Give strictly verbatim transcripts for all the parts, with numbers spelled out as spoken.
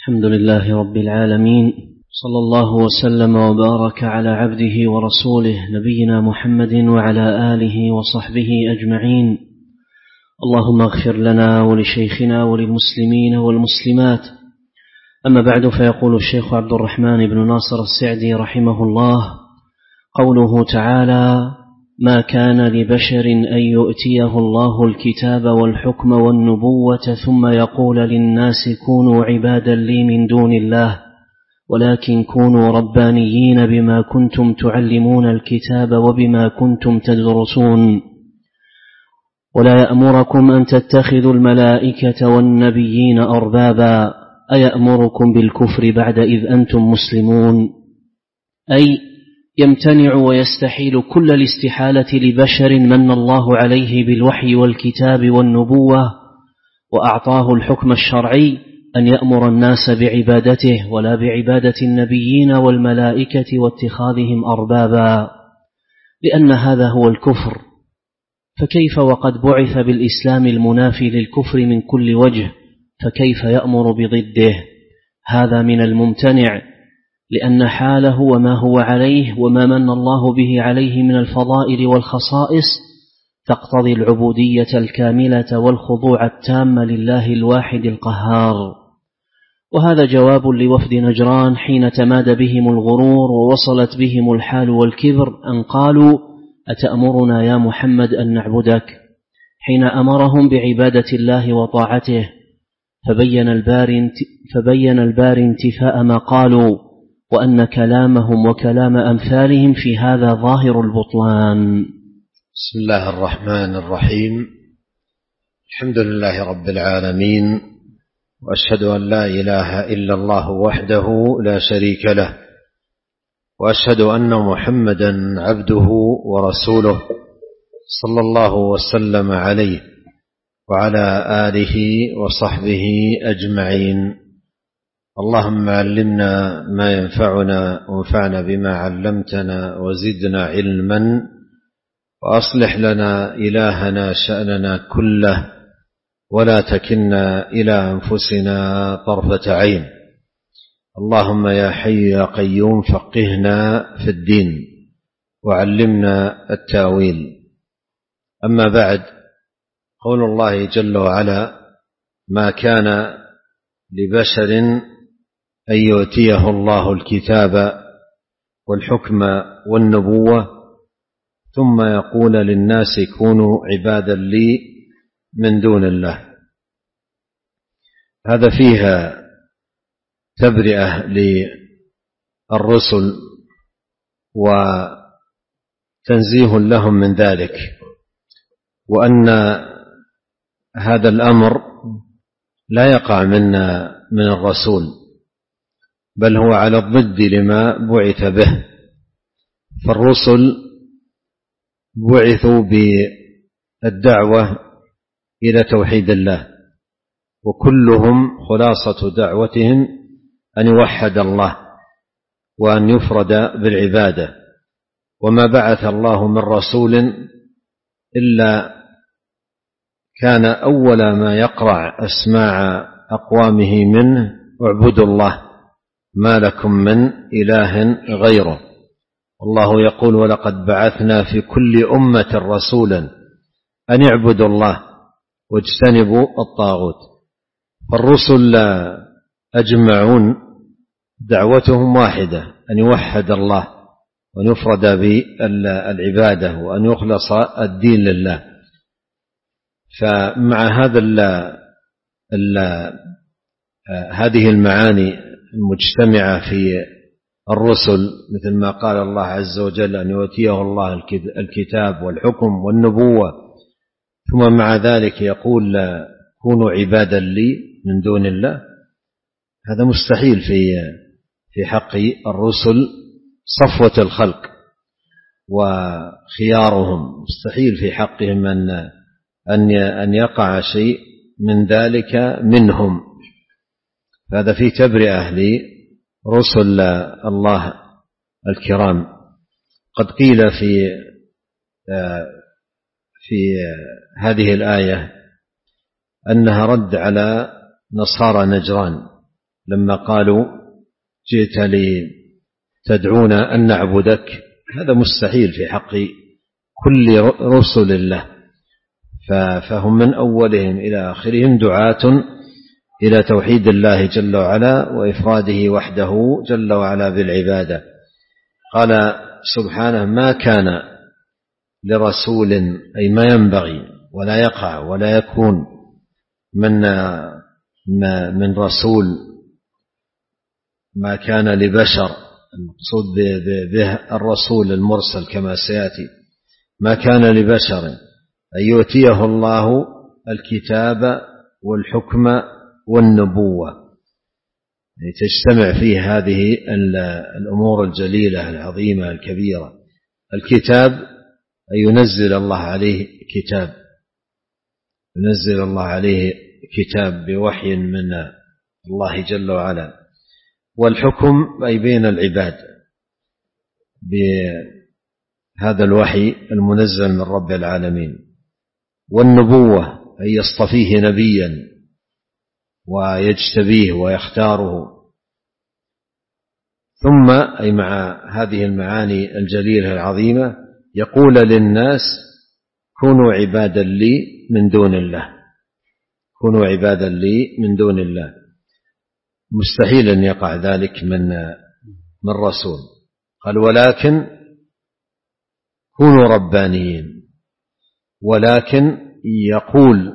الحمد لله رب العالمين، صلى الله وسلم وبارك على عبده ورسوله نبينا محمد وعلى آله وصحبه أجمعين. اللهم اغفر لنا ولشيخنا وللمسلمين والمسلمات. أما بعد، فيقول الشيخ عبد الرحمن بن ناصر السعدي رحمه الله: قوله تعالى: ما كان لبشر أن يؤتيه الله الكتاب والحكم والنبوة ثم يقول للناس كونوا عبادا لي من دون الله ولكن كونوا ربانيين بما كنتم تعلمون الكتاب وبما كنتم تدرسون، ولا يأمركم أن تتخذوا الملائكة والنبيين أربابا أيأمركم بالكفر بعد إذ أنتم مسلمون، أي يمتنع ويستحيل كل الاستحالة لبشر من الله عليه بالوحي والكتاب والنبوة وأعطاه الحكم الشرعي أن يأمر الناس بعبادته ولا بعبادة النبيين والملائكة واتخاذهم أربابا، لأن هذا هو الكفر. فكيف وقد بعث بالإسلام المنافي للكفر من كل وجه، فكيف يأمر بضده؟ هذا من الممتنع، لأن حاله وما هو عليه وما من الله به عليه من الفضائل والخصائص تقتضي العبودية الكاملة والخضوع التام لله الواحد القهار. وهذا جواب لوفد نجران حين تماد بهم الغرور ووصلت بهم الحال والكبر أن قالوا: أتأمرنا يا محمد أن نعبدك؟ حين أمرهم بعبادة الله وطاعته، فبين الباري فبين الباري انتفاء ما قالوا، وأن كلامهم وكلام أمثالهم في هذا ظاهر البطلان. بسم الله الرحمن الرحيم. الحمد لله رب العالمين، وأشهد أن لا إله إلا الله وحده لا شريك له، وأشهد أن محمدا عبده ورسوله صلى الله وسلم عليه وعلى آله وصحبه أجمعين. اللهم علمنا ما ينفعنا وانفعنا بما علمتنا وزدنا علما، وأصلح لنا إلهنا شأننا كله، ولا تكلنا إلى أنفسنا طرفة عين. اللهم يا حي يا قيوم فقهنا في الدين وعلمنا التاويل. أما بعد، قول الله جل وعلا: ما كان لبشر أن يؤتيه الله الكتاب والحكم والنبوة ثم يقول للناس كونوا عبادا لي من دون الله. هذا فيها تبرئة للرسل وتنزيه لهم من ذلك، وأن هذا الأمر لا يقع منا من الرسول، بل هو على الضد لما بعث به. فالرسل بعثوا بالدعوة إلى توحيد الله، وكلهم خلاصة دعوتهم أن يوحد الله وأن يفرد بالعبادة. وما بعث الله من رسول إلا كان أول ما يقرع أسماع أقوامه منه: اعبدوا الله ما لكم من إله غيره. الله يقول: ولقد بعثنا في كل أمة رسولا أن اعبدوا الله واجتنبوا الطاغوت. فالرسل أجمعون دعوتهم واحدة: أن يوحد الله وأن يفرد بالعبادة وأن يخلص الدين لله. فمع هذا ال ال هذه المعاني المجتمعة في الرسل، مثل ما قال الله عز وجل: أن يؤتيه الله الكتاب والحكم والنبوة، ثم مع ذلك يقول: كونوا عبادا لي من دون الله. هذا مستحيل في في حق الرسل، صفوة الخلق وخيارهم، مستحيل في حقهم أن أن يقع شيء من ذلك منهم. هذا في تبرئة لرسل الله الكرام. قد قيل في في هذه الآية أنها رد على نصارى نجران لما قالوا جئت لي تدعونا أن نعبدك، هذا مستحيل في حق كل رسل الله، فهم من أولهم إلى آخرهم دعاة إلى توحيد الله جل وعلا وإفراده وحده جل وعلا بالعبادة. قال سبحانه: ما كان لرسول، أي ما ينبغي ولا يقع ولا يكون من من رسول، ما كان لبشر، المقصود به الرسول المرسل كما سيأتي، ما كان لبشر أن يؤتيه الله الكتاب والحكم والنبوة، يعني تجتمع فيه هذه الأمور الجليلة العظيمة الكبيرة. الكتاب أن ينزل الله عليه كتاب، ينزل الله عليه كتاب بوحي من الله جل وعلا. والحكم أي بين العباد بهذا الوحي المنزل من رب العالمين. والنبوة أي يصطفيه نبيا ويجتبيه ويختاره. ثم أي مع هذه المعاني الجليلة العظيمة يقول للناس: كونوا عبادا لي من دون الله، كونوا عبادا لي من دون الله. مستحيل أن يقع ذلك من من رسول. قال: ولكن كونوا ربانيين. ولكن يقول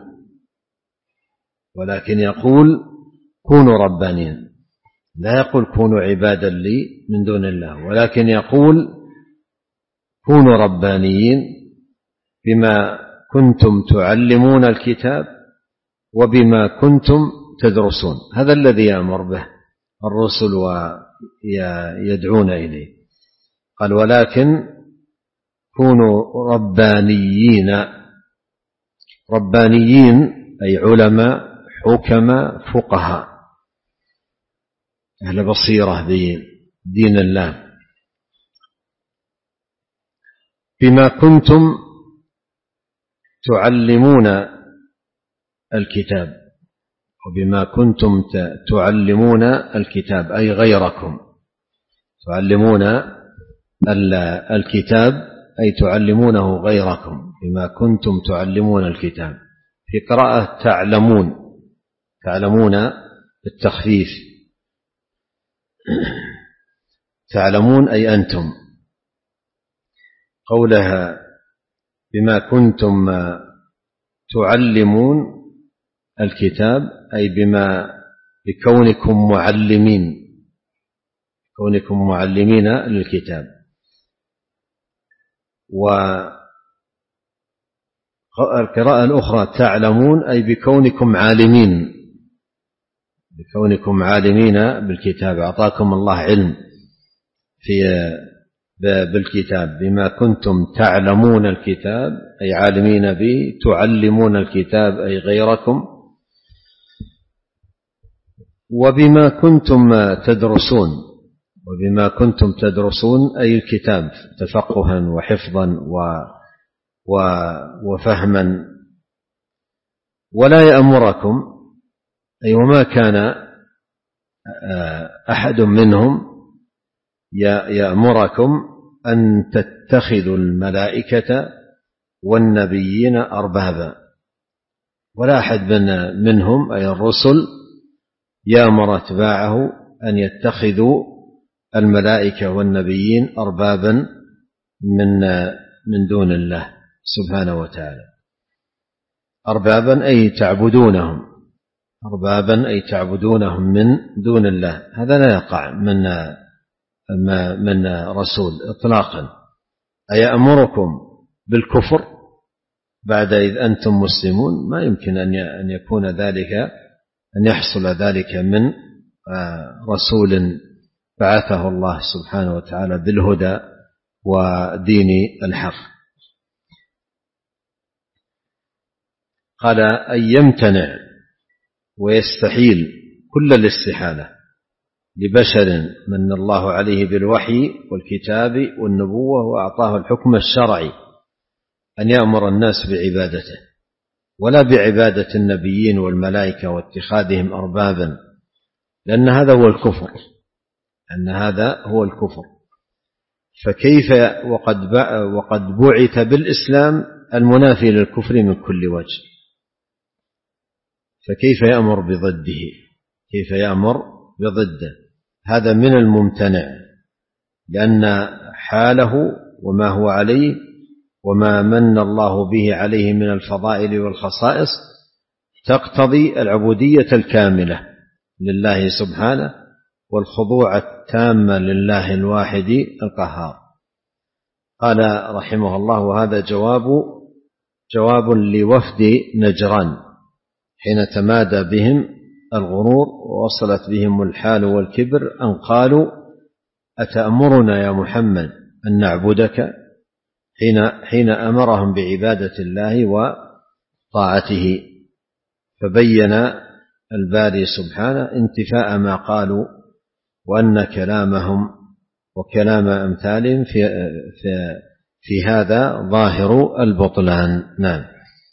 ولكن يقول كونوا ربانيين، لا يقول كونوا عبادا لي من دون الله، ولكن يقول كونوا ربانيين بما كنتم تعلمون الكتاب وبما كنتم تدرسون. هذا الذي يأمر به الرسل ويدعون إليه. قال: ولكن كونوا ربانيين. ربانيين أي علماء حكماء فقهاء أهل بصيرة بدين الله. بما كنتم تعلمون الكتاب، وبما كنتم تعلمون الكتاب أي غيركم، تعلمون الكتاب أي تعلمونه غيركم، بما كنتم تعلمون الكتاب. في قراءة تعلمون، تعلمون بالتخفيف، تعلمون أي أنتم. قولها بما كنتم تعلمون الكتاب أي بما بكونكم معلمين، كونكم معلمين للكتاب. والقراءة الأخرى تعلمون أي بكونكم عالمين، بكونكم عالمين بالكتاب، أعطاكم الله علم في بالكتاب. بما كنتم تعلمون الكتاب أي عالمين به، تعلمون الكتاب أي غيركم. وبما كنتم تدرسون، وبما كنتم تدرسون أي الكتاب تفقها وحفظا وفهما. ولا يأمركم أي وما كان أحد منهم يأمركم أن تتخذوا الملائكة والنبيين أربابا. ولا أحد منهم أي الرسل يأمر أتباعه أن يتخذوا الملائكة والنبيين أربابا من من دون الله سبحانه وتعالى. أربابا أي تعبدونهم، أربابا أي تعبدونهم من دون الله. هذا لا يقع من من رسول إطلاقا. أيأمركم بالكفر بعد إذ أنتم مسلمون؟ ما يمكن أن يكون ذلك، أن يحصل ذلك من رسول بعثه الله سبحانه وتعالى بالهدى ودين الحق. قال أن يمتنع ويستحيل كل الاستحالة لبشر من الله عليه بالوحي والكتاب والنبوة وأعطاه الحكم الشرعي أن يأمر الناس بعبادته، ولا بعبادة النبيين والملائكة واتخاذهم أربابا، لأن هذا هو الكفر، أن هذا هو الكفر. فكيف وقد وقد بعث بالإسلام المنافي للكفر من كل وجه، فكيف يأمر بضده؟ كيف يأمر بضده؟ هذا من الممتنع، لأن حاله وما هو عليه وما من الله به عليه من الفضائل والخصائص تقتضي العبودية الكاملة لله سبحانه والخضوع التام لله الواحد القهار. قال رحمه الله: وهذا جواب جواب لوفد نجران حين تمادى بهم الغرور ووصلت بهم الحال والكبر أن قالوا: أتأمرنا يا محمد أن نعبدك؟ حين حين أمرهم بعبادة الله وطاعته، فبين الباري سبحانه انتفاء ما قالوا، وأن كلامهم وكلام أمثالهم في, في, في هذا ظاهر البطلان. نعم.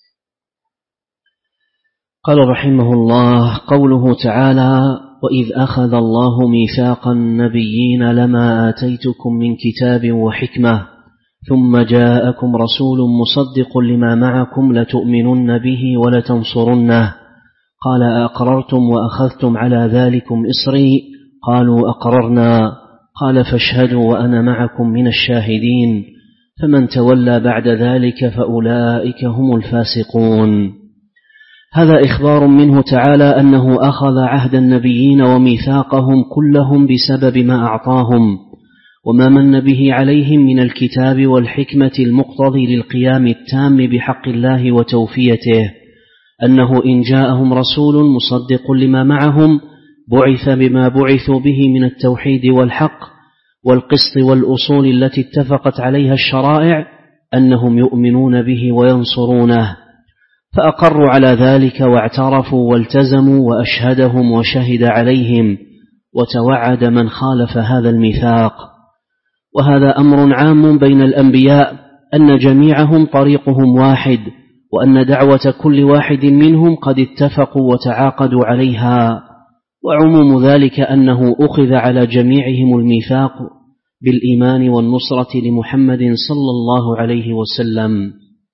قال رحمه الله: قوله تعالى: وإذ أخذ الله ميثاق النبيين لما آتيتكم من كتاب وحكمة ثم جاءكم رسول مصدق لما معكم لتؤمنن به ولتنصرنه، قال أقررتم وأخذتم على ذلكم إصري؟ قالوا أقررنا. قال فاشهدوا وأنا معكم من الشاهدين، فمن تولى بعد ذلك فأولئك هم الفاسقون. هذا إخبار منه تعالى أنه أخذ عهد النبيين وميثاقهم كلهم بسبب ما أعطاهم وما من به عليهم من الكتاب والحكمة المقتضي للقيام التام بحق الله وتوفيته، أنه إن جاءهم رسول مصدق لما معهم بعث بما بعثوا به من التوحيد والحق والقسط والأصول التي اتفقت عليها الشرائع، أنهم يؤمنون به وينصرونه، فأقروا على ذلك واعترفوا والتزموا وأشهدهم وشهد عليهم وتوعد من خالف هذا الميثاق. وهذا أمر عام بين الأنبياء أن جميعهم طريقهم واحد، وأن دعوة كل واحد منهم قد اتفقوا وتعاقدوا عليها، وعموم ذلك أنه أخذ على جميعهم الميثاق بالإيمان والنصرة لمحمد صلى الله عليه وسلم.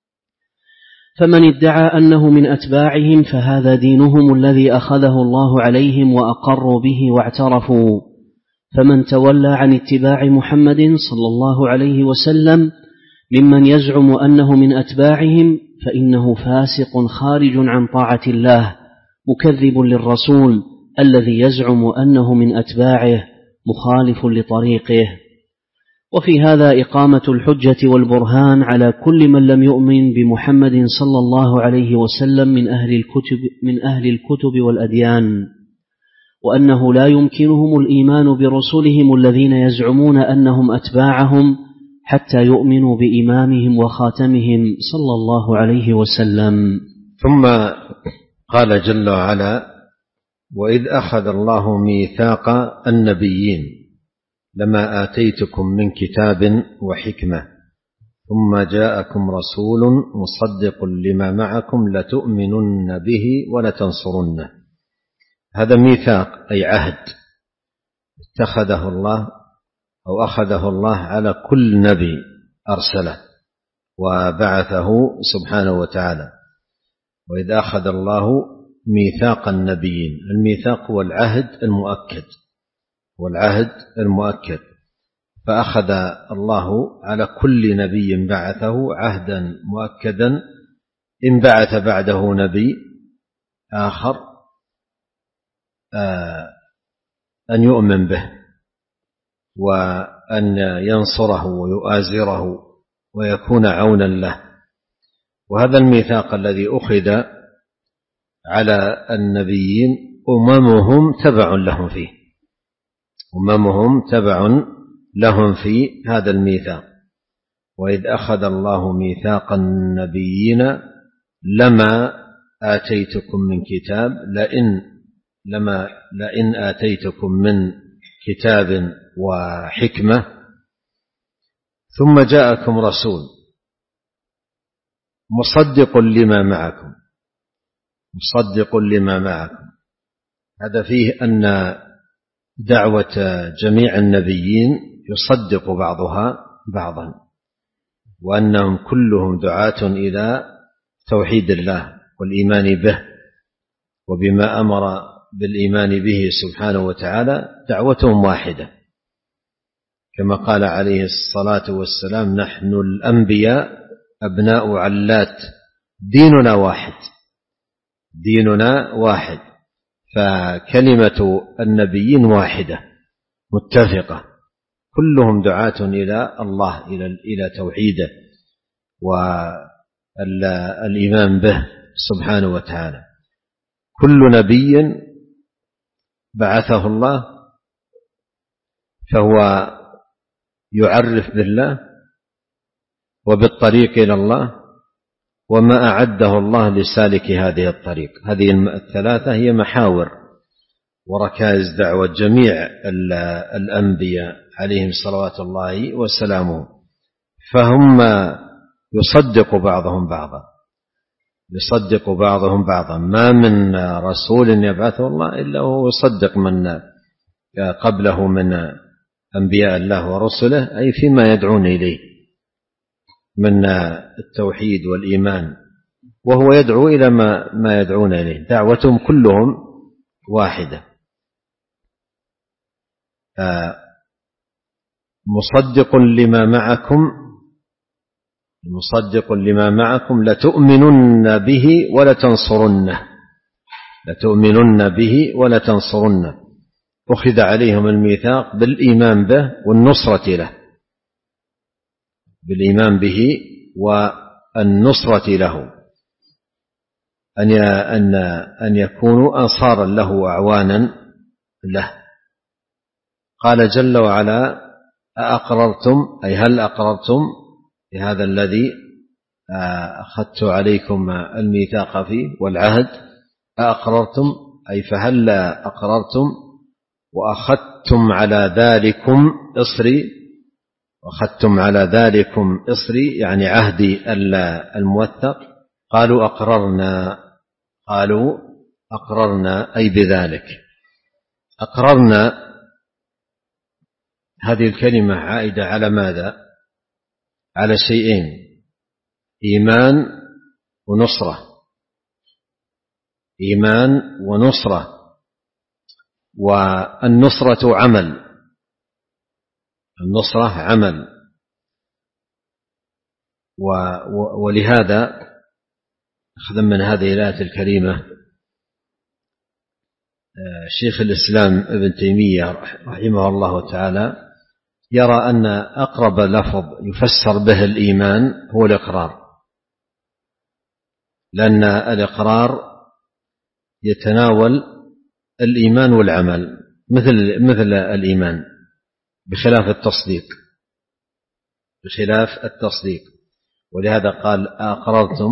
فمن ادعى أنه من أتباعهم فهذا دينهم الذي أخذه الله عليهم وأقروا به واعترفوا، فمن تولى عن اتباع محمد صلى الله عليه وسلم ممن يزعم أنه من أتباعهم فإنه فاسق خارج عن طاعة الله مكذب للرسول الذي يزعم أنه من أتباعه مخالف لطريقه. وفي هذا إقامة الحجة والبرهان على كل من لم يؤمن بمحمد صلى الله عليه وسلم من أهل الكتب, من أهل الكتب والأديان، وأنه لا يمكنهم الإيمان برسلهم الذين يزعمون أنهم أتباعهم حتى يؤمنوا بإمامهم وخاتمهم صلى الله عليه وسلم. ثم قال جل وعلا: وإذ أخذ الله ميثاق النبيين لما آتيتكم من كتاب وحكمة ثم جاءكم رسول مصدق لما معكم لتؤمنن به ولتنصرنه. هذا ميثاق أي عهد اتخذه الله أو أخذه الله على كل نبي أرسله وبعثه سبحانه وتعالى. وإذ أخذ الله ميثاق النبيين، الميثاق هو العهد المؤكد والعهد المؤكد، فأخذ الله على كل نبي بعثه عهدا مؤكدا إن بعث بعده نبي آخر أن يؤمن به وأن ينصره ويؤازره ويكون عونا له. وهذا الميثاق الذي أخذ على النبيين أممهم تبع لهم فيه، أممهم تبع لهم في هذا الميثاق. وإذ أخذ الله ميثاق النبيين لما آتيتكم من كتاب لئن لما لئن آتيتكم من كتاب وحكمة ثم جاءكم رسول مصدق لما معكم، مصدق لما معكم. هذا فيه أن دعوة جميع النبيين يصدق بعضها بعضا، وأنهم كلهم دعاة إلى توحيد الله والإيمان به وبما أمر بالإيمان به سبحانه وتعالى، دعوتهم واحدة، كما قال عليه الصلاة والسلام: نحن الأنبياء أبناء علات، ديننا واحد، ديننا واحد. فكلمة النبيين واحدة متفقة، كلهم دعاة إلى الله، إلى توحيده والإيمان به سبحانه وتعالى. كل نبي بعثه الله فهو يعرف بالله وبالطريق إلى الله وما أعده الله لسالك هذه الطريق. هذه الثلاثة هي محاور وركائز دعوة جميع الأنبياء عليهم صلوات الله وسلامه، فهم يصدق بعضهم بعضا، يصدق بعضهم بعضا. ما من رسول يبعثه الله إلا هو يصدق من قبله من أنبياء الله ورسله، أي فيما يدعون إليه من التوحيد والإيمان، وهو يدعو إلى ما, ما يدعون إليه. دعوتهم كلهم واحدة. مصدق لما معكم مصدق لما معكم لتؤمنن به ولتنصرنه لتؤمنن به ولتنصرنه. أخذ عليهم الميثاق بالإيمان به والنصرة له، بالإيمان به والنصرة له، أن أن أن يكونوا أنصارا له وأعوانا له. قال جل وعلا: أأقررتم، أي هل أقررتم بهذا الذي أخذت عليكم الميثاق فيه والعهد؟ أأقررتم أي فهل أقررتم وأخذتم على ذلكم إصري، وأخذتم على ذلكم إصري يعني عهدي الموثق. قالوا أقررنا، قالوا أقررنا أي بذلك. أقررنا هذه الكلمة عائدة على ماذا؟ على شيئين: إيمان ونصرة، إيمان ونصرة. والنصرة عمل، النصرة عمل. ولهذا أخذا من هذه الآية الكريمة شيخ الإسلام ابن تيمية رحمه الله تعالى يرى أن أقرب لفظ يفسر به الإيمان هو الإقرار، لأن الإقرار يتناول الإيمان والعمل مثل مثل الإيمان، بخلاف التصديق بخلاف التصديق ولهذا قال: أقررتم،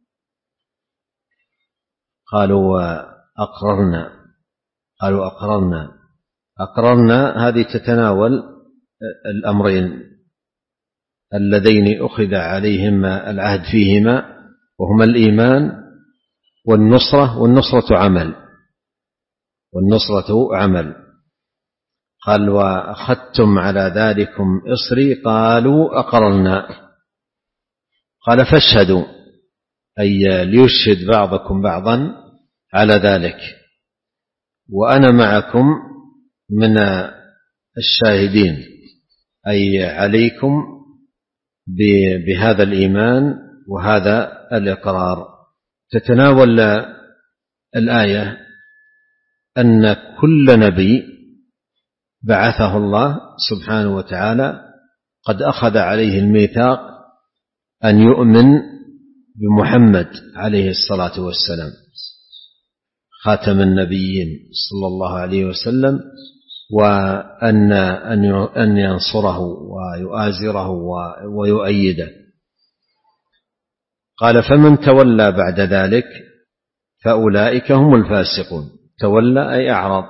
قالوا أقررنا، قالوا أقررنا. أقررنا هذه تتناول الأمرين اللذين أخذ عليهما العهد فيهما، وهما الإيمان والنصرة. والنصرة عمل، والنصرة عمل. قال: وأخذتم على ذلكم إصري، قالوا أقررنا. قال: فاشهدوا، أي ليشهد بعضكم بعضا على ذلك، وأنا معكم من الشاهدين، أي عليكم بهذا الإيمان وهذا الإقرار. تتناول الآية أن كل نبي بعثه الله سبحانه وتعالى قد أخذ عليه الميثاق أن يؤمن بمحمد عليه الصلاة والسلام خاتم النبيين صلى الله عليه وسلم، وأن أن ينصره ويؤازره ويؤيده. قال: فمن تولى بعد ذلك فأولئك هم الفاسقون. تولى أي أعرض،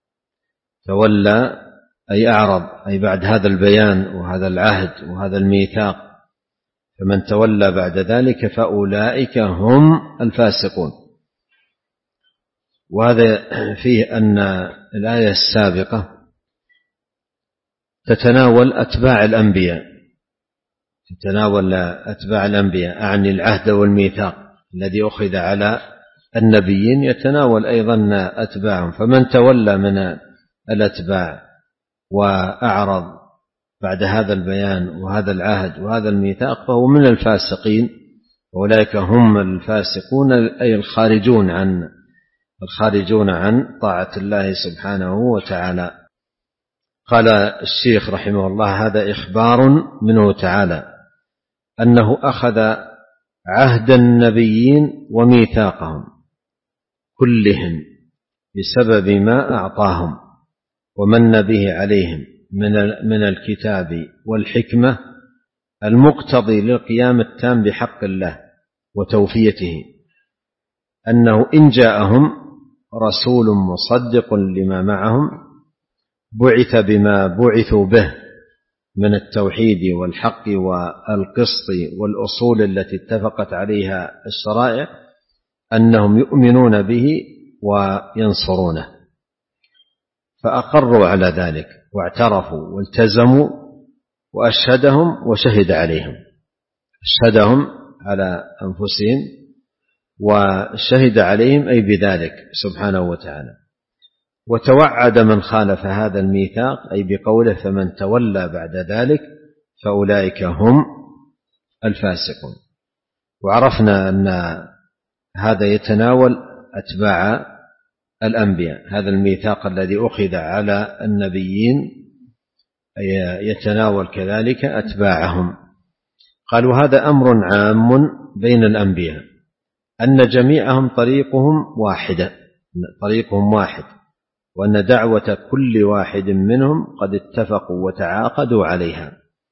تولى أي أعرض، أي بعد هذا البيان وهذا العهد وهذا الميثاق. فمن تولى بعد ذلك فأولئك هم الفاسقون. وهذا فيه أن الآية السابقة تتناول أتباع الأنبياء تتناول أتباع الأنبياء أعني العهد والميثاق الذي أخذ على النبيين، يتناول أيضا أتباعهم. فمن تولى من الأتباع وأعرض بعد هذا البيان وهذا العهد وهذا الميثاق فهو من الفاسقين، أولئك هم الفاسقون أي الخارجون عن الخارجون عن طاعة الله سبحانه وتعالى. قال الشيخ رحمه الله: هذا إخبار منه تعالى أنه أخذ عهد النبيين وميثاقهم كلهم بسبب ما أعطاهم ومن به عليهم من الكتاب والحكمة المقتضي للقيام التام بحق الله وتوفيته، أنه إن جاءهم رسول مصدق لما معهم بعث بما بعثوا به من التوحيد والحق والقسط والأصول التي اتفقت عليها الشرائع، أنهم يؤمنون به وينصرونه، فأقروا على ذلك واعترفوا والتزموا وأشهدهم وشهد عليهم، أشهدهم على أنفسهم وشهد عليهم أي بذلك سبحانه وتعالى. وتوعد من خالف هذا الميثاق أي بقوله: فمن تولى بعد ذلك فأولئك هم الفاسقون. وعرفنا أن هذا يتناول أتباع الأنبياء، هذا الميثاق الذي أخذ على النبيين يتناول كذلك أتباعهم. قالوا: هذا أمر عام بين الأنبياء أن جميعهم طريقهم واحدة طريقهم واحد، وأن دعوة كل واحد منهم قد اتفقوا وتعاقدوا عليها.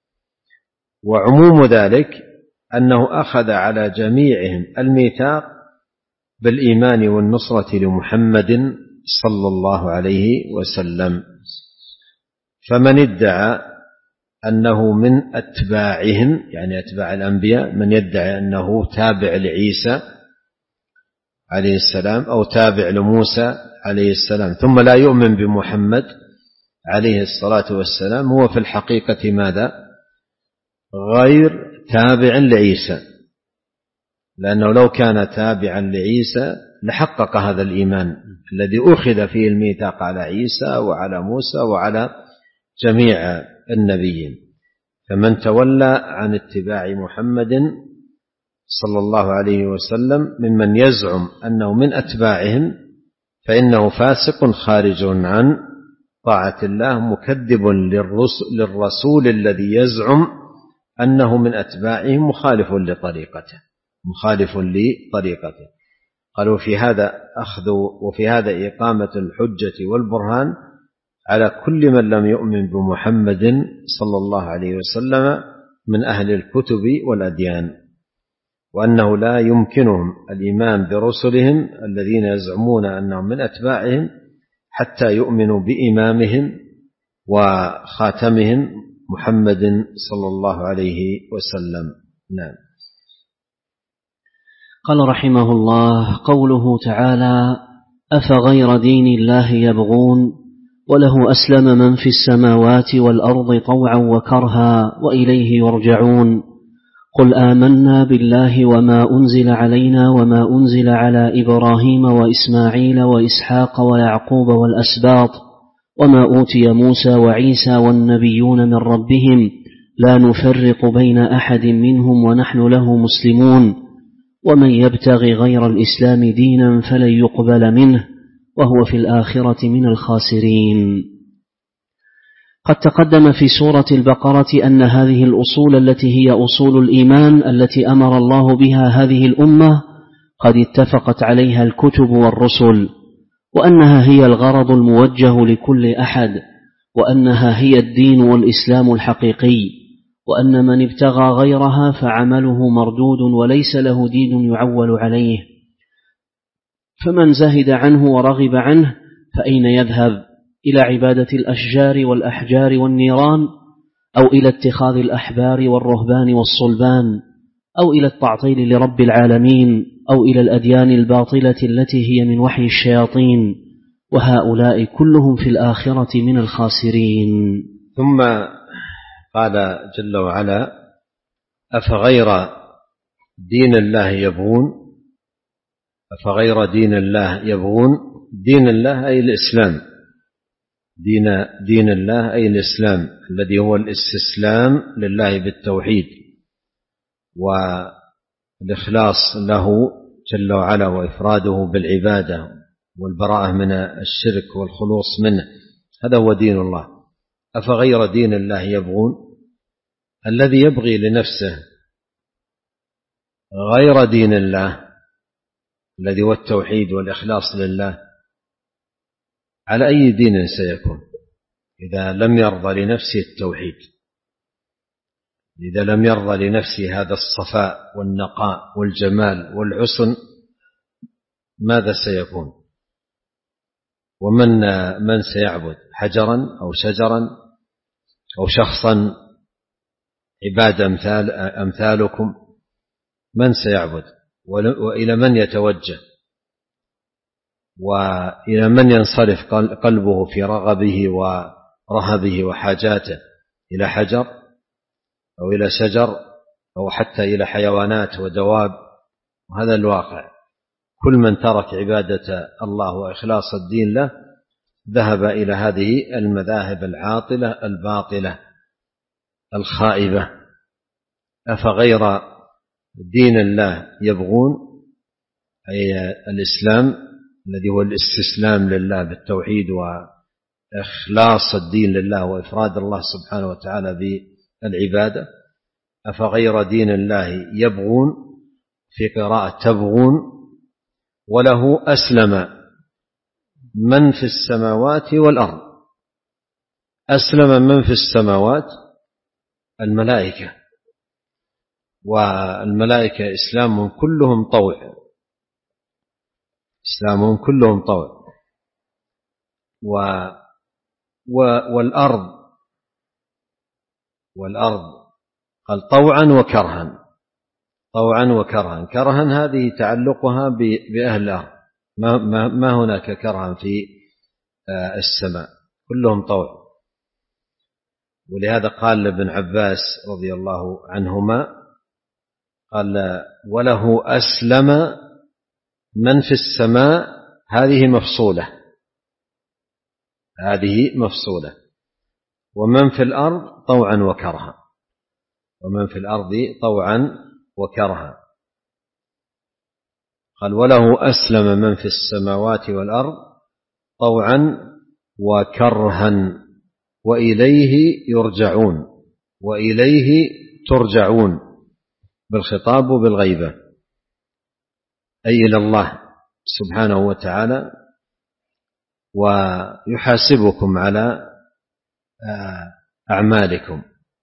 وعموم ذلك أنه أخذ على جميعهم الميثاق بالإيمان والنصرة لمحمد صلى الله عليه وسلم. فمن ادعى أنه من أتباعهم يعني أتباع الأنبياء، من يدعي أنه تابع لعيسى عليه السلام أو تابع لموسى عليه السلام ثم لا يؤمن بمحمد عليه الصلاة والسلام، هو في الحقيقة ماذا؟ غير تابع لعيسى، لأنه لو كان تابعا لعيسى لحقق هذا الإيمان الذي أخذ فيه الميثاق على عيسى وعلى موسى وعلى جميع النبيين. فمن تولى عن اتباع محمد صلى الله عليه وسلم ممن يزعم أنه من أتباعهم فإنه فاسق خارج عن طاعة الله، مكذب للرسول الذي يزعم أنه من أتباعهم، مخالف لطريقته مخالف لطريقته. قالوا في هذا أخذ وفي هذا إقامة الحجة والبرهان على كل من لم يؤمن بمحمد صلى الله عليه وسلم من أهل الكتب والأديان، وأنه لا يمكنهم الإيمان برسلهم الذين يزعمون أنهم من أتباعهم حتى يؤمنوا بإمامهم وخاتمهم محمد صلى الله عليه وسلم. نعم. قال رحمه الله: قوله تعالى: أفغير دين الله يبغون وله أسلم من في السماوات والأرض طوعا وكرها وإليه يرجعون قل آمنا بالله وما أنزل علينا وما أنزل على إبراهيم وإسماعيل وإسحاق ويعقوب والأسباط وما أوتي موسى وعيسى والنبيون من ربهم لا نفرق بين أحد منهم ونحن له مسلمون ومن يبتغي غير الإسلام دينا فلن يقبل منه وهو في الآخرة من الخاسرين. قد تقدم في سورة البقرة أن هذه الأصول التي هي أصول الإيمان التي أمر الله بها هذه الأمة قد اتفقت عليها الكتب والرسل، وأنها هي الغرض الموجه لكل أحد، وأنها هي الدين والإسلام الحقيقي، وأن من ابتغى غيرها فعمله مردود وليس له دين يعول عليه. فمن زهد عنه ورغب عنه فأين يذهب؟ إلى عبادة الأشجار والأحجار والنيران، أو إلى اتخاذ الأحبار والرهبان والصلبان، أو إلى التعطيل لرب العالمين، أو إلى الأديان الباطلة التي هي من وحي الشياطين، وهؤلاء كلهم في الآخرة من الخاسرين. ثم قال جل وعلا: أفغير دين الله يبغون أفغير دين الله يبغون دين الله أي الإسلام، دين, دين الله أي الإسلام الذي هو الاستسلام لله بالتوحيد والإخلاص له جل وعلا وإفراده بالعبادة والبراءة من الشرك والخلوص منه، هذا هو دين الله. أفغير دين الله يبغون، الذي يبغي لنفسه غير دين الله الذي هو التوحيد والإخلاص لله، على أي دين سيكون إذا لم يرضى لنفسه التوحيد، إذا لم يرضى لنفسه هذا الصفاء والنقاء والجمال والحسن، ماذا سيكون؟ ومن من سيعبد حجرا أو شجرا أو شخصا عباد أمثال أمثالكم؟ من سيعبد؟ وإلى من يتوجه؟ وإلى من ينصرف قلبه في رغبه ورهبه وحاجاته؟ إلى حجر أو إلى شجر أو حتى إلى حيوانات ودواب؟ وهذا الواقع، كل من ترك عبادة الله وإخلاص الدين له ذهب إلى هذه المذاهب العاطلة الباطلة الخائبة. أفغير دين الله يبغون، أي الإسلام الذي هو الاستسلام لله بالتوحيد وإخلاص الدين لله وإفراد الله سبحانه وتعالى بالعبادة. أفغير دين الله يبغون، في قراءة تبغون، وله أسلم من في السماوات والأرض. أسلم من في السماوات الملائكة، والملائكة إسلامهم كلهم طوع، إسلامهم كلهم طوع. و والأرض والأرض قال طوعا وكرها، طوعا وكرها. كرها هذه تعلقها بأهل الأرض، ما, ما, ما هناك كرها في السماء، كلهم طوع. ولهذا قال لابن عباس رضي الله عنهما، قال: وله أسلم من في السماء، هذه مفصولة، هذه مفصولة، ومن في الأرض طوعا وكرها، ومن في الأرض طوعا وكرها. قال: وله أسلم من في السماوات والأرض طوعا وكرها وإليه يرجعون، وإليه ترجعون بالخطاب وبالغيبة، أي إلى الله سبحانه وتعالى، ويحاسبكم على أعمالكم.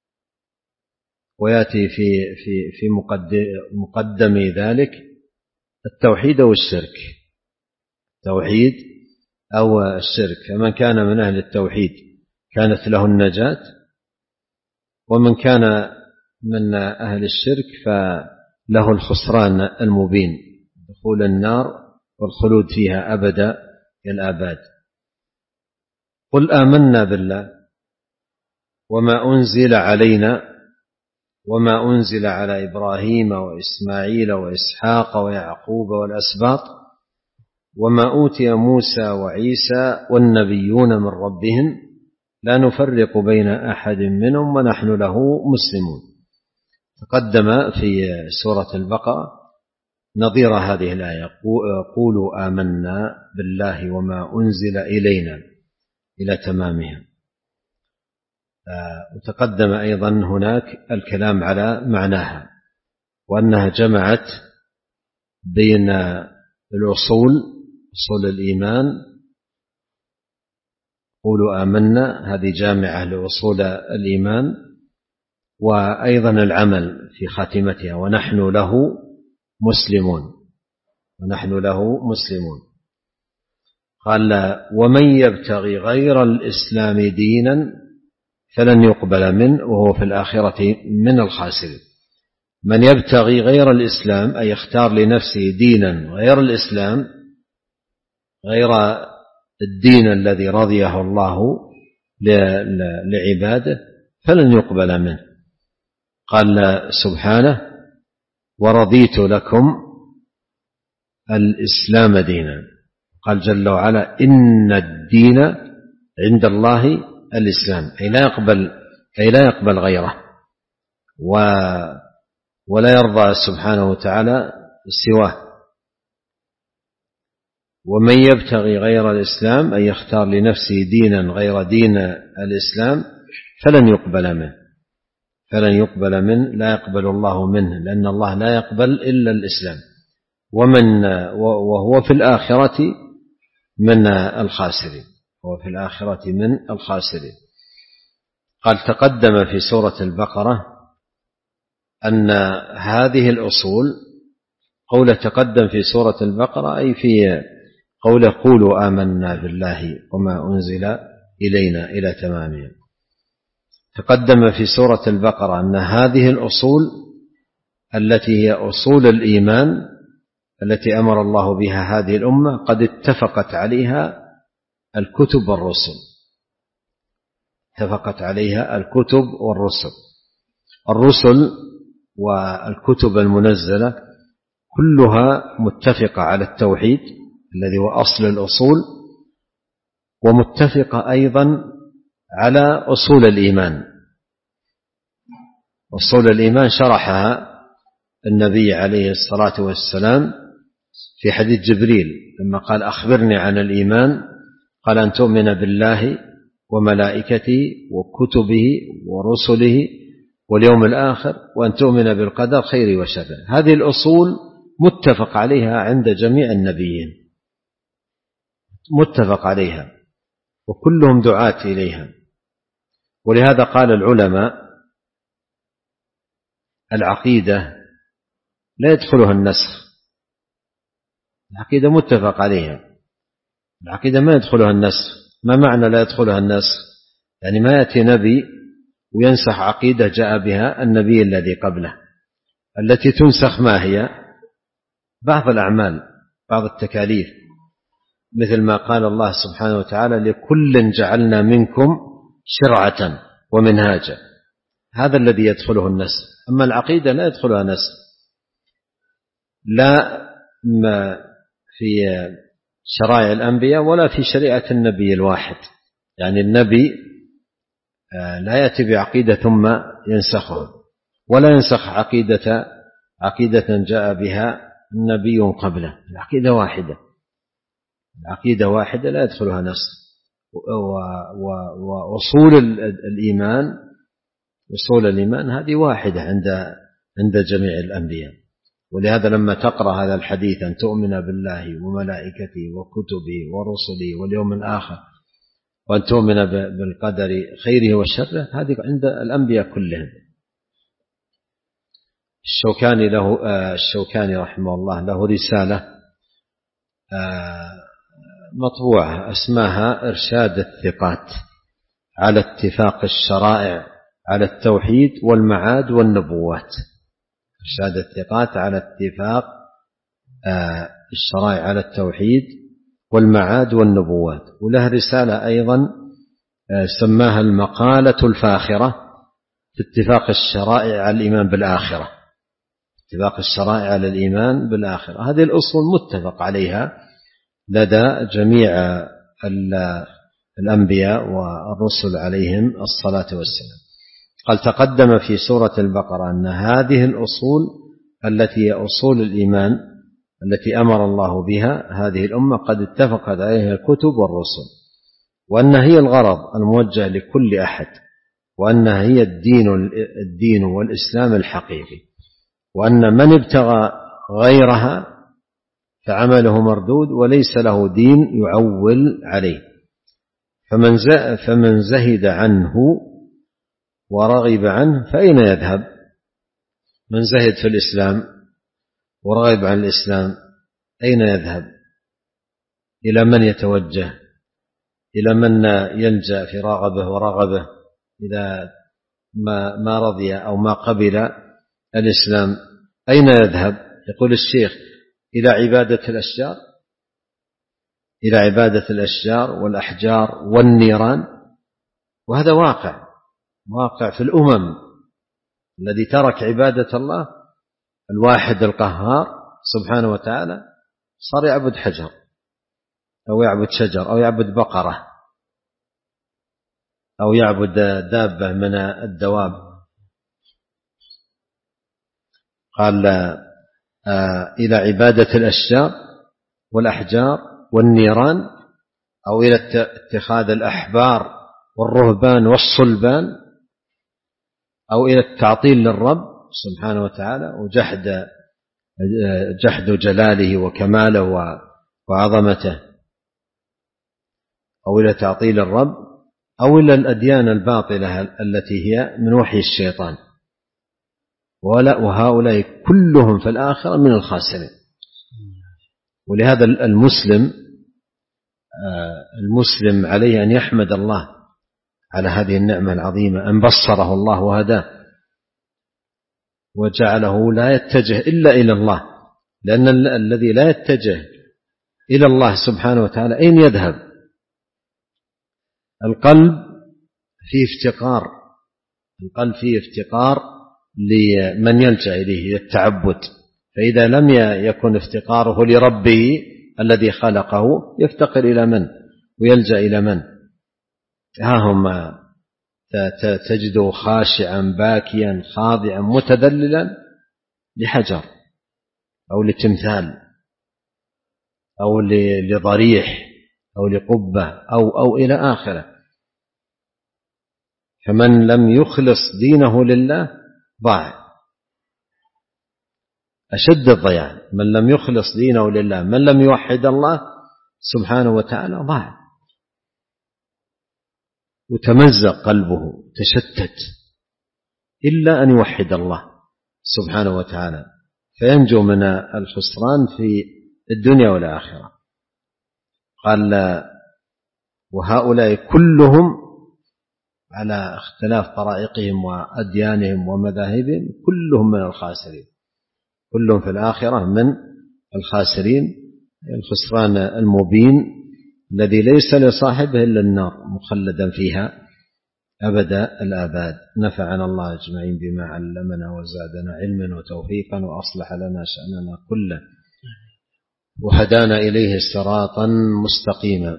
ويأتي في في في مقدم ذلك التوحيد أو الشرك، التوحيد أو الشرك. فمن كان من أهل التوحيد كانت له النجاة، ومن كان من أهل الشرك فله الخسران المبين، دخول النار والخلود فيها أبدا الآباد. قل آمنا بالله وما أنزل علينا وما أنزل على إبراهيم وإسماعيل وإسحاق ويعقوب والأسباط وما أوتي موسى وعيسى والنبيون من ربهم لا نفرق بين أحد منهم ونحن له مسلمون. تقدم في سورة البقرة نظير هذه الآية: قولوا آمنا بالله وما أنزل إلينا، إلى تمامها. وتقدم أيضا هناك الكلام على معناها، وأنها جمعت بين الأصول، أصول الإيمان، قولوا آمنا هذه جامعة لأصول الإيمان، وأيضا العمل في خاتمتها: ونحن له مسلمون، ونحن له مسلمون. قال: ومن يبتغي غير الإسلام دينا فلن يقبل منه وهو في الآخرة من الخاسرين. من يبتغي غير الإسلام أي يختار لنفسه دينا غير الإسلام، غير الدين الذي رضيه الله لعباده فلن يقبل منه. قال سبحانه: ورضيت لكم الإسلام دينا. قال جل وعلا: إن الدين عند الله الإسلام، أي لا يقبل أي لا يقبل غيره، ولا يرضى سبحانه وتعالى سواه. ومن يبتغي غير الإسلام، أي يختار لنفسه دينا غير دين الإسلام، فلن يقبل منه فلن يقبل منه لا يقبل الله منه، لأن الله لا يقبل إلا الإسلام، ومن وهو في الآخرة من الخاسرين هو في الآخرة من الخاسرين. قال: تقدم في سورة البقرة أن هذه الأصول، قول تقدم في سورة البقرة أي في قول قولوا آمنا بالله وما أنزل إلينا إلى تمامه. تقدم في سورة البقرة أن هذه الأصول التي هي أصول الإيمان التي أمر الله بها هذه الأمة قد اتفقت عليها الكتب والرسل اتفقت عليها الكتب والرسل الرسل والكتب المنزلة كلها متفقة على التوحيد الذي هو أصل الأصول، ومتفقة أيضا على أصول الإيمان. أصول الإيمان شرحها النبي عليه الصلاة والسلام في حديث جبريل لما قال: أخبرني عن الإيمان، قال: أن تؤمن بالله وملائكته وكتبه ورسله واليوم الآخر، وأن تؤمن بالقدر خير وشر. هذه الأصول متفق عليها عند جميع النبيين، متفق عليها، وكلهم دعاة إليها. ولهذا قال العلماء: العقيدة لا يدخلها النسخ، العقيدة متفق عليها، العقيدة ما يدخلها النسخ. ما معنى لا يدخلها النسخ؟ يعني ما يأتي نبي وينسخ عقيدة جاء بها النبي الذي قبله. التي تنسخ ما هي؟ بعض الأعمال، بعض التكاليف، مثل ما قال الله سبحانه وتعالى: لكل جعلنا منكم شرعة ومنهاجا. هذا الذي يدخله النسخ. أما العقيدة لا يدخلها نسخ، لا ما في شرائع الأنبياء ولا في شريعة النبي الواحد. يعني النبي لا يأتي بعقيدة ثم ينسخها، ولا ينسخ عقيدة عقيدة جاء بها النبي قبله. العقيدة واحدة، العقيدة واحدة لا يدخلها نسخ. وأصول الإيمان أصول الإيمان هذه واحدة عند عند جميع الأنبياء. ولهذا لما تقرأ هذا الحديث: أن تؤمن بالله وملائكته وكتبه ورسله واليوم الآخر وأن تؤمن بالقدر خيره وشره، هذه عند الأنبياء كلهم. الشوكاني له الشوكاني رحمه الله له رسالة مطبوعة اسمها إرشاد الثقات على اتفاق الشرائع على التوحيد والمعاد والنبوات. إرشاد الثقات على اتفاق الشرائع على التوحيد والمعاد والنبوات. وله رسالة أيضا سماها المقالة الفاخرة في اتفاق الشرائع على الإيمان بالآخرة. اتفاق الشرائع على الإيمان بالآخرة، هذه الأصول متفق عليها لدى جميع الأنبياء والرسل عليهم الصلاة والسلام. قال: تقدم في سورة البقرة أن هذه الأصول التي هي أصول الإيمان التي أمر الله بها هذه الأمة قد اتفقت عليها الكتب والرسل، وأن هي الغرض الموجه لكل أحد، وأنها هي الدين الدين والإسلام الحقيقي، وأن من ابتغى غيرها فعمله مردود وليس له دين يعول عليه. فمن فمن زهد عنه ورغب عنه فأين يذهب؟ من زهد في الإسلام ورغب عن الإسلام أين يذهب؟ إلى من يتوجه؟ إلى من يلجأ في راغبه ورغبه إذا ما ما رضي أو ما قبل الإسلام؟ أين يذهب؟ يقول الشيخ: إلى عبادة الأشجار، إلى عبادة الأشجار والأحجار والنيران. وهذا واقع واقع في الأمم. الذي ترك عبادة الله الواحد القهار سبحانه وتعالى صار يعبد حجر أو يعبد شجر أو يعبد بقرة أو يعبد دابة من الدواب. قال آه إلى عبادة الأشجار والأحجار والنيران، أو إلى اتخاذ الأحبار والرهبان والصلبان، أو إلى التعطيل للرب سبحانه وتعالى وجحد جحد جلاله وكماله وعظمته، أو إلى تعطيل الرب، أو إلى الأديان الباطلة التي هي من وحي الشيطان. وهؤلاء كلهم في الآخرة من الخاسرين. ولهذا المسلم المسلم عليه أن يحمد الله على هذه النعمة العظيمة، أن بصره الله وهداه وجعله لا يتجه إلا إلى الله، لأن الذي لا يتجه إلى الله سبحانه وتعالى أين يذهب؟ القلب فيه افتقار، القلب فيه افتقار لمن يلجأ إليه التعبد، فإذا لم يكن افتقاره لربه الذي خلقه يفتقر إلى من ويلجأ إلى من؟ ها هم تجده خاشعا باكيا خاضعا متذللا لحجر أو لتمثال أو لضريح أو لقبة أو, أو إلى آخره. فمن لم يخلص دينه لله ضاع أشد الضياع. من لم يخلص دينه لله، من لم يوحد الله سبحانه وتعالى ضاع وتمزق قلبه تشتت، إلا أن يوحد الله سبحانه وتعالى فينجو من الخسران في الدنيا والآخرة. قال وهؤلاء كلهم على اختلاف طرائقهم وأديانهم ومذاهبهم كلهم من الخاسرين، كلهم في الآخرة من الخاسرين، الخسران المبين الذي ليس لصاحبه إلا النار مخلدا فيها أبد الآباد. نفعنا الله أجمعين بما علمنا وزادنا علما وتوفيقا وأصلح لنا شأننا كله وهدانا إليه صراطا مستقيما.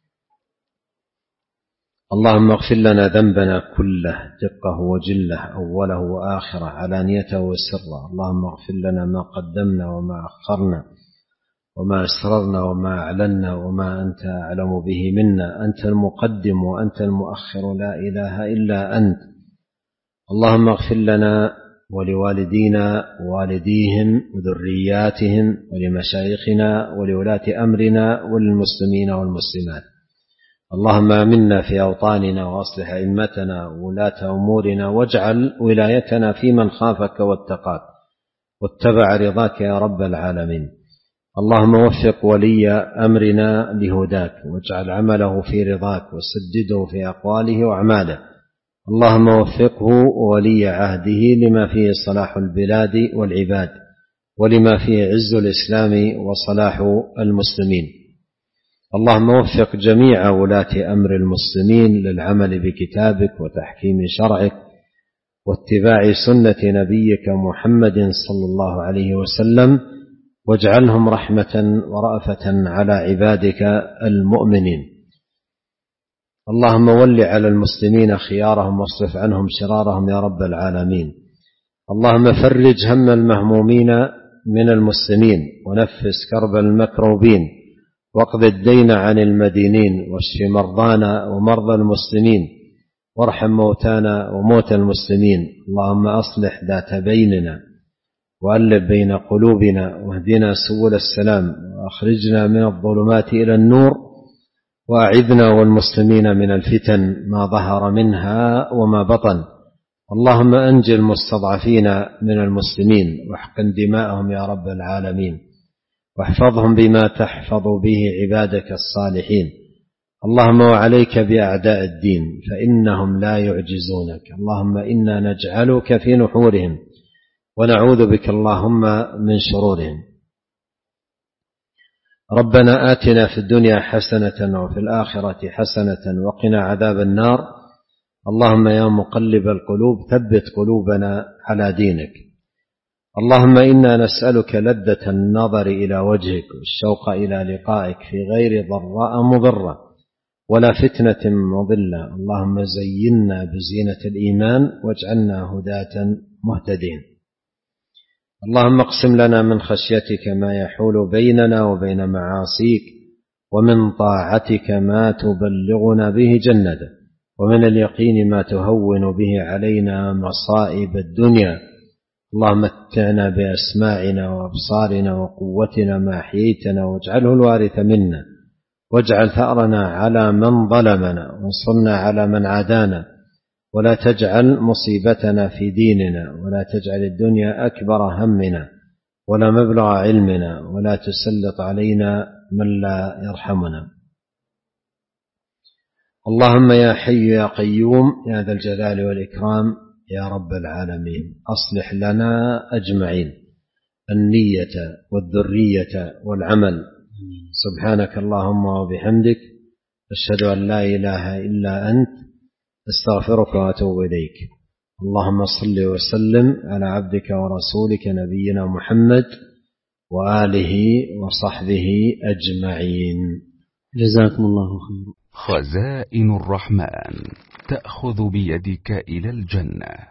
اللهم اغفر لنا ذنبنا كله دقه وجله أوله وآخره علانيته وسره. اللهم اغفر لنا ما قدمنا وما أخرنا وما أسررنا وما أعلنا وما أنت أعلم به منا. أنت المقدم وأنت المؤخر، لا إله إلا أنت. اللهم اغفر لنا ولوالدينا ووالديهم وذرياتهم ولمشايخنا ولولاة أمرنا وللمسلمين والمسلمات. اللهم آمنا في أوطاننا وأصلح أئمتنا وولاة أمورنا، واجعل ولايتنا في من خافك واتقاك واتبع رضاك يا رب العالمين. اللهم وفق ولي أمرنا لهداك واجعل عمله في رضاك وسدده في أقواله وأعماله. اللهم وفقه وولي عهده لما فيه صلاح البلاد والعباد ولما فيه عز الإسلام وصلاح المسلمين. اللهم وفق جميع ولاة أمر المسلمين للعمل بكتابك وتحكيم شرعك واتباع سنة نبيك محمد صلى الله عليه وسلم، واجعلهم رحمة ورأفة على عبادك المؤمنين. اللهم ول على المسلمين خيارهم واصرف عنهم شرارهم يا رب العالمين. اللهم فرج هم المهمومين من المسلمين ونفس كرب المكروبين واقض الدين عن المدينين واشف مرضانا ومرضى المسلمين وارحم موتانا وموتى المسلمين. اللهم أصلح ذات بيننا وألف بين قلوبنا واهدنا سبل السلام وأخرجنا من الظلمات إلى النور وأعذنا والمسلمين من الفتن ما ظهر منها وما بطن. اللهم أنجِ المستضعفين من المسلمين واحقن دماءهم يا رب العالمين واحفظهم بما تحفظ به عبادك الصالحين. اللهم وعليك بأعداء الدين فإنهم لا يعجزونك. اللهم إنا نجعلك في نحورهم ونعوذ بك اللهم من شرورهم. ربنا آتنا في الدنيا حسنة وفي الآخرة حسنة وقنا عذاب النار. اللهم يا مقلب القلوب ثبت قلوبنا على دينك. اللهم إنا نسألك لذة النظر إلى وجهك والشوق إلى لقائك في غير ضراء مضرة ولا فتنة مضلة. اللهم زينا بزينة الإيمان واجعلنا هداة مهتدين. اللهم اقسم لنا من خشيتك ما يحول بيننا وبين معاصيك، ومن طاعتك ما تبلغنا به جنتك، ومن اليقين ما تهون به علينا مصائب الدنيا. اللهم متعنا بأسماعنا وأبصارنا وقوتنا ما أحييتنا، واجعله الوارث منا، واجعل ثأرنا على من ظلمنا، وانصرنا على من عادانا، ولا تجعل مصيبتنا في ديننا، ولا تجعل الدنيا أكبر همنا ولا مبلغ علمنا، ولا تسلط علينا من لا يرحمنا. اللهم يا حي يا قيوم يا ذا الجلال والإكرام يا رب العالمين، أصلح لنا أجمعين النية والذرية والعمل. سبحانك اللهم وبحمدك، أشهد أن لا إله إلا أنت، استغفرك وأتوب إليك. اللهم صل وسلم على عبدك ورسولك نبينا محمد وآله وصحبه أجمعين. جزاكم الله خيرا. خزائن الرحمن تأخذ بيدك إلى الجنة.